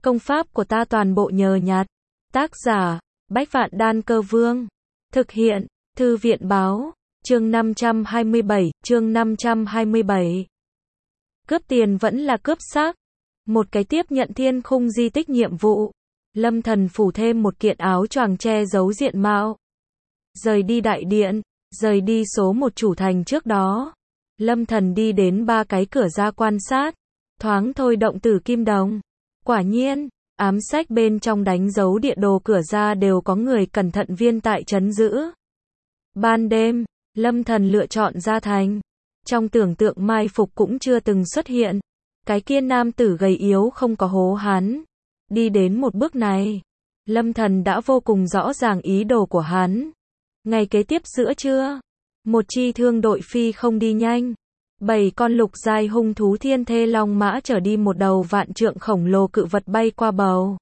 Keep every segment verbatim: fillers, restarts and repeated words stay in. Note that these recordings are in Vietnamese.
Công pháp của ta toàn bộ nhờ nhặt. Tác giả, Bách Vạn Đan Cơ Vương. Thực hiện, Thư viện Báo. Chương năm trăm hai mươi bảy, chương năm trăm hai mươi bảy. Cướp tiền vẫn là cướp xác. Một cái tiếp nhận thiên khung di tích nhiệm vụ. Lâm Thần phủ thêm một kiện áo choàng che giấu diện mạo. Rời đi đại điện, rời đi số một chủ thành trước đó. Lâm Thần đi đến ba cái cửa ra quan sát. Thoáng thôi động tử kim đồng. Quả nhiên, ám sách bên trong đánh dấu địa đồ cửa ra đều có người cẩn thận viên tại trấn giữ. Ban đêm, Lâm Thần lựa chọn ra thành. Trong tưởng tượng mai phục cũng chưa từng xuất hiện. Cái kia nam tử gầy yếu không có hố hắn. Đi đến một bước này, Lâm Thần đã vô cùng rõ ràng ý đồ của hắn. Ngày kế tiếp giữa trưa, một chi thương đội phi không đi nhanh. Bảy con lục giai hung thú thiên thê long mã chở đi một đầu vạn trượng khổng lồ cự vật bay qua bầu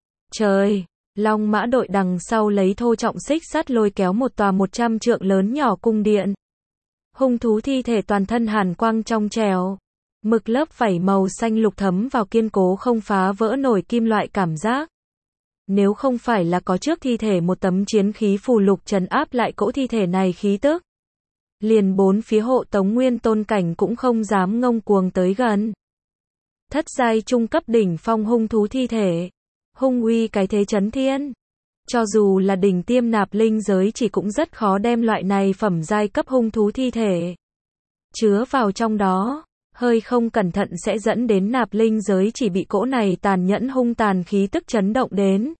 trời. Long mã đội đằng sau lấy thô trọng xích sắt lôi kéo một tòa một trăm trượng lớn nhỏ cung điện. Hung thú thi thể toàn thân hàn quang trong trẻo. Mực lớp vảy màu xanh lục thấm vào kiên cố không phá vỡ nổi kim loại cảm giác. Nếu không phải là có trước thi thể một tấm chiến khí phù lục trấn áp lại cỗ thi thể này khí tức, liền bốn phía hộ tống nguyên tôn cảnh cũng không dám ngông cuồng tới gần. Thất giai trung cấp đỉnh phong hung thú thi thể. Hung uy cái thế chấn thiên. Cho dù là đỉnh tiêm nạp linh giới chỉ cũng rất khó đem loại này phẩm giai cấp hung thú thi thể chứa vào trong đó. Hơi không cẩn thận sẽ dẫn đến nạp linh giới chỉ bị cỗ này tàn nhẫn hung tàn khí tức chấn động đến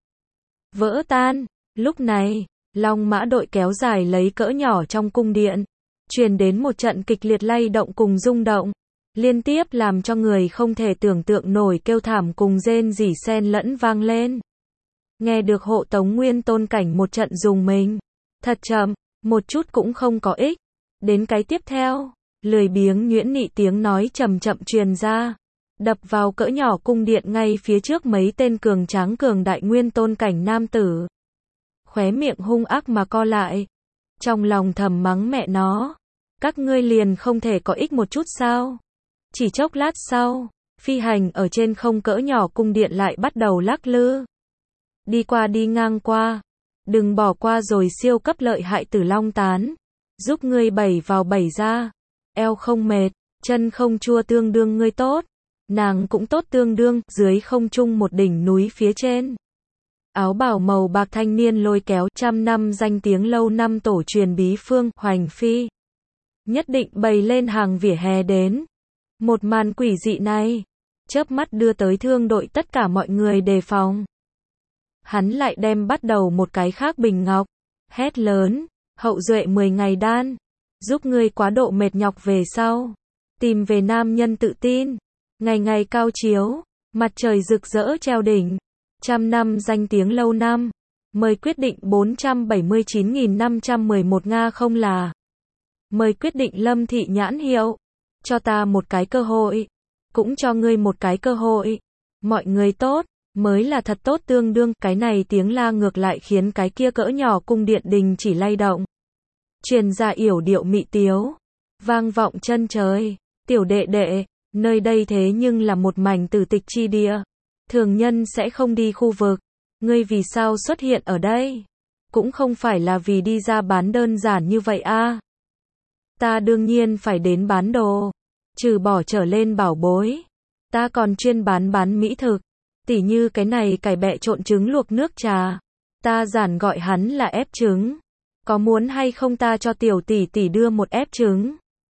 vỡ tan. Lúc này, Long mã đội kéo dài lấy cỡ nhỏ trong cung điện, truyền đến một trận kịch liệt lay động cùng rung động, liên tiếp làm cho người không thể tưởng tượng nổi kêu thảm cùng rên rỉ xen lẫn vang lên. Nghe được hộ tống nguyên tôn cảnh một trận dùng mình, thật chậm, một chút cũng không có ích. Đến cái tiếp theo, lười biếng nhuyễn nị tiếng nói chậm chậm truyền ra, đập vào cỡ nhỏ cung điện ngay phía trước mấy tên cường tráng cường đại nguyên tôn cảnh nam tử. Khóe miệng hung ác mà co lại, trong lòng thầm mắng mẹ nó, các ngươi liền không thể có ích một chút sao? Chỉ chốc lát sau, phi hành ở trên không cỡ nhỏ cung điện lại bắt đầu lắc lư. Đi qua đi ngang qua, đừng bỏ qua rồi siêu cấp lợi hại Tử Long tán, giúp ngươi bảy vào bảy ra. Eo không mệt, chân không chua tương đương ngươi tốt, nàng cũng tốt tương đương. Dưới không trung một đỉnh núi phía trên, áo bào màu bạc thanh niên lôi kéo trăm năm danh tiếng lâu năm tổ truyền bí phương Hoành Phi, nhất định bày lên hàng vỉa hè đến. Một màn quỷ dị này, chớp mắt đưa tới thương đội tất cả mọi người đề phòng. Hắn lại đem bắt đầu một cái khác bình ngọc, hét lớn, hậu duệ mười ngày đan, giúp ngươi quá độ mệt nhọc về sau, tìm về nam nhân tự tin, ngày ngày cao chiếu, mặt trời rực rỡ treo đỉnh, trăm năm danh tiếng lâu năm, mời quyết định bốn trăm bảy mươi chín nghìn năm trăm mười một Nga không là. Mời quyết định Lâm thị nhãn hiệu, cho ta một cái cơ hội, cũng cho ngươi một cái cơ hội, mọi người tốt, mới là thật tốt tương đương. Cái này tiếng la ngược lại khiến cái kia cỡ nhỏ cung điện đình chỉ lay động. Truyền ra yểu điệu mị tiếu, vang vọng chân trời, tiểu đệ đệ, nơi đây thế nhưng là một mảnh tử tịch chi địa, thường nhân sẽ không đi khu vực, ngươi vì sao xuất hiện ở đây? Cũng không phải là vì đi ra bán đơn giản như vậy a. À. Ta đương nhiên phải đến bán đồ, trừ bỏ trở lên bảo bối, ta còn chuyên bán bán mỹ thực, tỉ như cái này cải bẹ trộn trứng luộc nước trà, ta giản gọi hắn là ép trứng. Có muốn hay không ta cho tiểu tỷ tỷ đưa một ép trứng?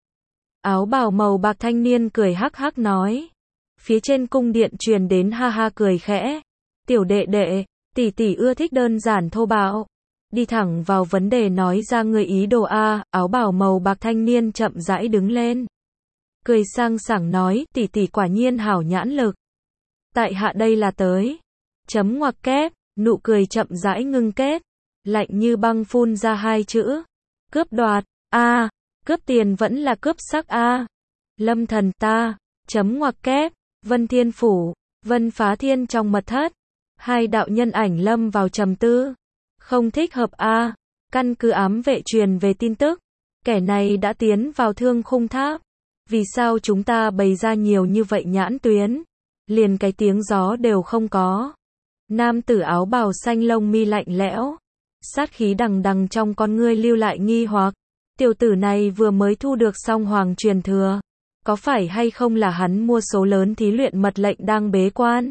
Áo bào màu bạc thanh niên cười hắc hắc nói. Phía trên cung điện truyền đến ha ha cười khẽ. Tiểu đệ đệ, tỷ tỷ ưa thích đơn giản thô bạo. Đi thẳng vào vấn đề nói ra người ý đồ a. Áo bào màu bạc thanh niên chậm rãi đứng lên, cười sang sảng nói, tỷ tỷ quả nhiên hảo nhãn lực. Tại hạ đây là tới. Chấm ngoặc kép, nụ cười chậm rãi ngưng kết. Lạnh như băng phun ra hai chữ. Cướp đoạt, a, à, cướp tiền vẫn là cướp sắc a. À. Lâm Thần ta, chấm ngoặc kép, Vân Thiên Phủ, Vân Phá Thiên trong mật thất. Hai đạo nhân ảnh lâm vào trầm tư. Không thích hợp a, à. Căn cứ ám vệ truyền về tin tức, kẻ này đã tiến vào thương khung tháp. Vì sao chúng ta bày ra nhiều như vậy nhãn tuyến? liền cái tiếng gió đều không có. Nam tử áo bào xanh lông mi lạnh lẽo, sát khí đằng đằng trong con ngươi lưu lại nghi hoặc. Tiểu tử này vừa mới thu được xong hoàng truyền thừa, có phải hay không là hắn mua số lớn thí luyện mật lệnh đang bế quan?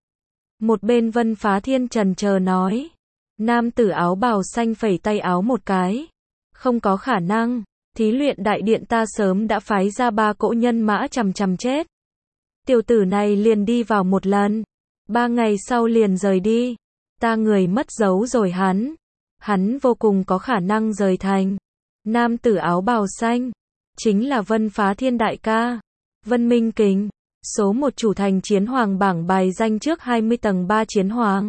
Một bên Vân Phá Thiên trần chờ nói. Nam tử áo bào xanh phẩy tay áo một cái. Không có khả năng, thí luyện đại điện ta sớm đã phái ra ba cỗ nhân mã chằm chằm chết. Tiểu tử này liền đi vào một lần, ba ngày sau liền rời đi. Ta người mất dấu rồi hắn. Hắn vô cùng có khả năng rời thành. Nam tử áo bào xanh, chính là Vân Phá Thiên đại ca. Vân Minh Kình, số một chủ thành chiến hoàng bảng bài danh trước hai mươi tầng ba chiến hoàng.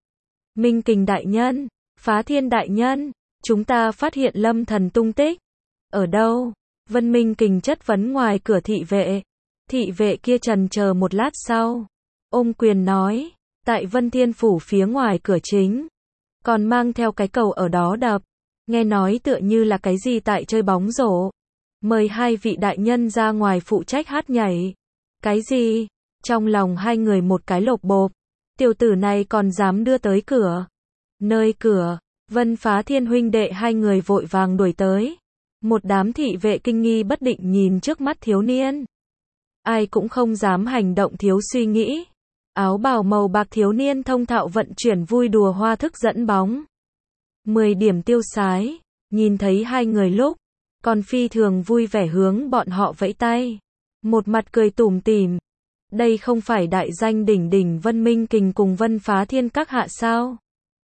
Minh Kình đại nhân, Phá Thiên đại nhân, chúng ta phát hiện Lâm Thần tung tích. Ở đâu? Vân Minh Kình chất vấn ngoài cửa thị vệ. Thị vệ kia trần chờ một lát sau, ôm quyền nói, tại Vân Thiên phủ phía ngoài cửa chính, còn mang theo cái cầu ở đó đập, nghe nói tựa như là cái gì tại chơi bóng rổ. Mời hai vị đại nhân ra ngoài phụ trách hát nhảy. Cái gì? Trong lòng hai người một cái lột bộp. Tiểu tử này còn dám đưa tới cửa. Nơi cửa, Vân Phá Thiên huynh đệ hai người vội vàng đuổi tới. Một đám thị vệ kinh nghi bất định nhìn trước mắt thiếu niên. Ai cũng không dám hành động thiếu suy nghĩ. Áo bào màu bạc thiếu niên thông thạo vận chuyển vui đùa hoa thức dẫn bóng. Mười điểm tiêu sái, nhìn thấy hai người lúc, còn phi thường vui vẻ hướng bọn họ vẫy tay. Một mặt cười tủm tỉm. Đây không phải đại danh đỉnh đỉnh Vân Minh Kình cùng Vân Phá Thiên các hạ sao?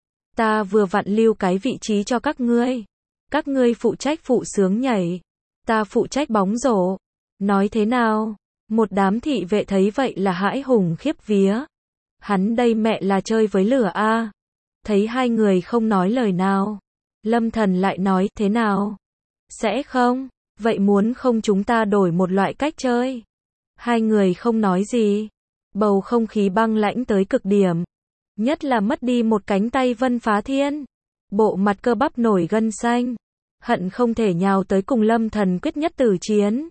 Ta vừa vặn lưu cái vị trí cho các ngươi. Các ngươi phụ trách phụ sướng nhảy. Ta phụ trách bóng rổ. Nói thế nào? Một đám thị vệ thấy vậy là hãi hùng khiếp vía. Hắn đây mẹ là chơi với lửa a. Thấy hai người không nói lời nào, Lâm Thần lại nói, thế nào? Sẽ không? Vậy muốn không chúng ta đổi một loại cách chơi? Hai người không nói gì. Bầu không khí băng lãnh tới cực điểm. Nhất là mất đi một cánh tay Vân Phá Thiên. Bộ mặt cơ bắp nổi gân xanh. Hận không thể nhào tới cùng Lâm Thần quyết nhất tử chiến.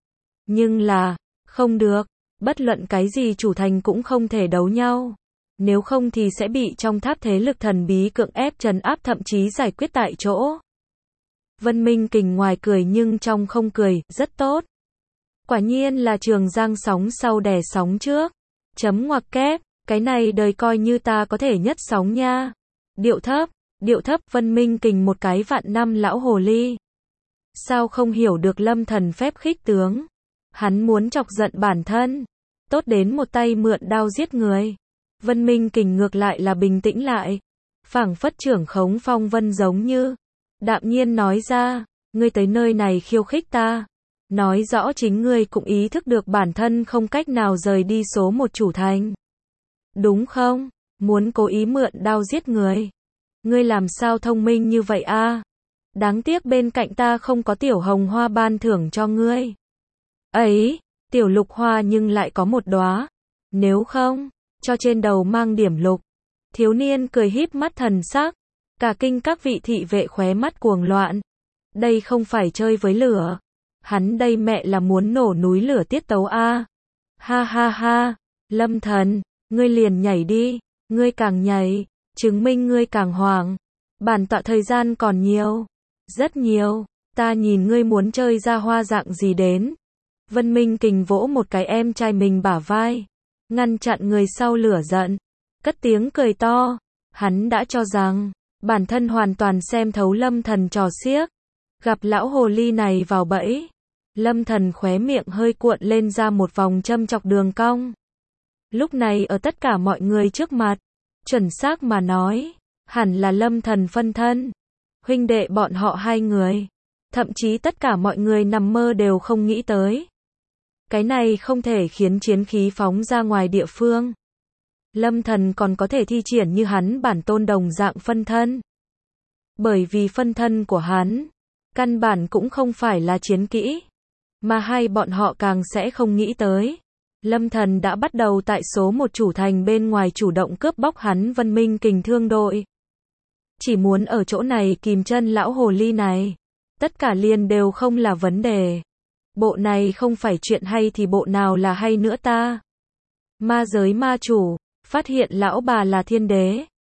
Nhưng là, không được. Bất luận cái gì chủ thành cũng không thể đấu nhau. Nếu không thì sẽ bị trong tháp thế lực thần bí cưỡng ép trấn áp thậm chí giải quyết tại chỗ. Vân Minh Kình ngoài cười nhưng trong không cười, rất tốt. Quả nhiên là Trường Giang sóng sau đè sóng trước. Chấm ngoặc kép, cái này đời coi như ta có thể nhất sóng nha. Điệu thấp, điệu thấp Vân Minh Kình một cái vạn năm lão hồ ly. Sao không hiểu được Lâm Thần phép khích tướng. Hắn muốn chọc giận bản thân. Tốt đến một tay mượn đao giết người. Vân Minh Kình ngược lại là bình tĩnh lại. Phảng phất trưởng khống phong vân giống như. Đạm nhiên nói ra, ngươi tới nơi này khiêu khích ta. Nói rõ chính ngươi cũng ý thức được bản thân không cách nào rời đi số một chủ thành. Đúng không? Muốn cố ý mượn đao giết người. Ngươi làm sao thông minh như vậy a? Đáng tiếc bên cạnh ta không có tiểu hồng hoa ban thưởng cho ngươi. Ấy, tiểu lục hoa nhưng lại có một đóa. Nếu không, cho trên đầu mang điểm lục. Thiếu niên cười híp mắt thần sắc. Cả kinh các vị thị vệ khóe mắt cuồng loạn. Đây không phải chơi với lửa. Hắn đây mẹ là muốn nổ núi lửa tiết tấu a. Ha ha ha, Lâm Thần, ngươi liền nhảy đi, ngươi càng nhảy, chứng minh ngươi càng hoàng. Bản tọa thời gian còn nhiều, rất nhiều, ta nhìn ngươi muốn chơi ra hoa dạng gì đến. Vân Minh Kình vỗ một cái em trai mình bả vai, ngăn chặn người sau lửa giận, cất tiếng cười to. Hắn đã cho rằng bản thân hoàn toàn xem thấu Lâm Thần trò xiếc. Gặp lão hồ ly này vào bẫy, Lâm Thần khóe miệng hơi cuộn lên ra một vòng châm chọc đường cong. Lúc này ở tất cả mọi người trước mặt, chuẩn xác mà nói, hẳn là Lâm Thần phân thân. Huynh đệ bọn họ hai người, thậm chí tất cả mọi người nằm mơ đều không nghĩ tới. Cái này không thể khiến chiến khí phóng ra ngoài địa phương. Lâm Thần còn có thể thi triển như hắn bản tôn đồng dạng phân thân. Bởi vì phân thân của hắn, căn bản cũng không phải là chiến kỹ, mà hai bọn họ càng sẽ không nghĩ tới. Lâm Thần đã bắt đầu tại số một chủ thành bên ngoài chủ động cướp bóc hắn Vân Minh Kình thương đội. Chỉ muốn ở chỗ này kìm chân lão hồ ly này. Tất cả liền đều không là vấn đề. Bộ này không phải chuyện hay thì bộ nào là hay nữa ta. Ma giới ma chủ, phát hiện lão bà là thiên đế.